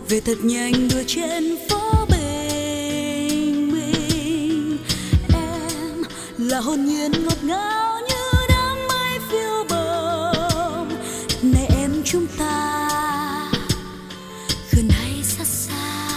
về thật nhanh đua trên phố bình minh. Em là hồn nhiên ngọt ngào như đám mây phiêu bồng. Này em, chúng ta gần hay xa xa,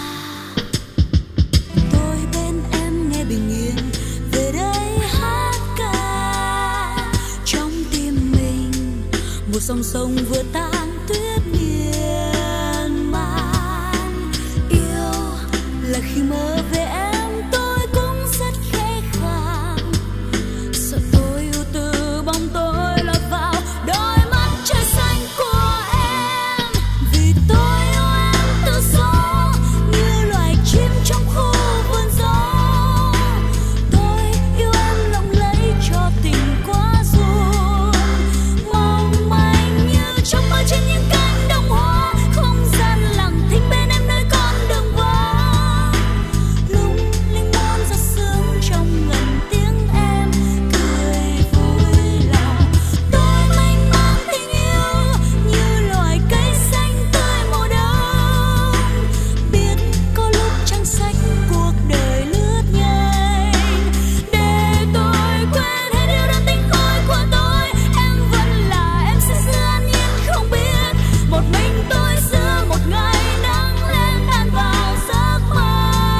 tôi bên em nghe bình yên về đây hát ca. Trong tim mình một dòng sông vừa tan tuyết miên man. Yêu là khi mơ về em tôi cũng rất khẽ khàng, sợ tôi ưu tư bóng tôi lọt vào đôi mắt trời xanh của em. Vì tôi yêu em tự do như loài chim trong khu vườn gió. Tôi yêu em lộng lẫy cho tình quá ruộng, mong manh như trong mơ trên những cánh đồng hoa. Không gian lặng thinh bên em nơi con đường vắng, lung linh muôn giọt sương trong ngần tiếng em cười vui lòng. Tôi mênh mang tình yêu như loài cây xanh tươi mùa đông. Biết có lúc trang sách cuộc đời lướt nhanh, để tôi quên hết yêu đơn tình khôi của tôi. Em vẫn là em xưa xưa an nhiên không biết, một mình tôi giữa một ngày nắng lên tan vào giấc mơ.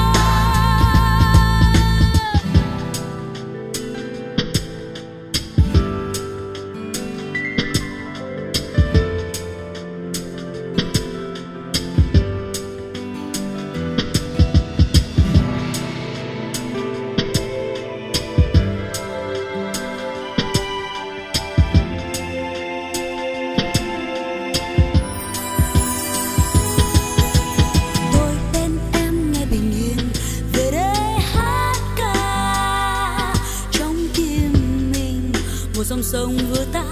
Tôi bên em nghe bình yên về đây hát ca. Trong tim mình một dòng sông vừa tan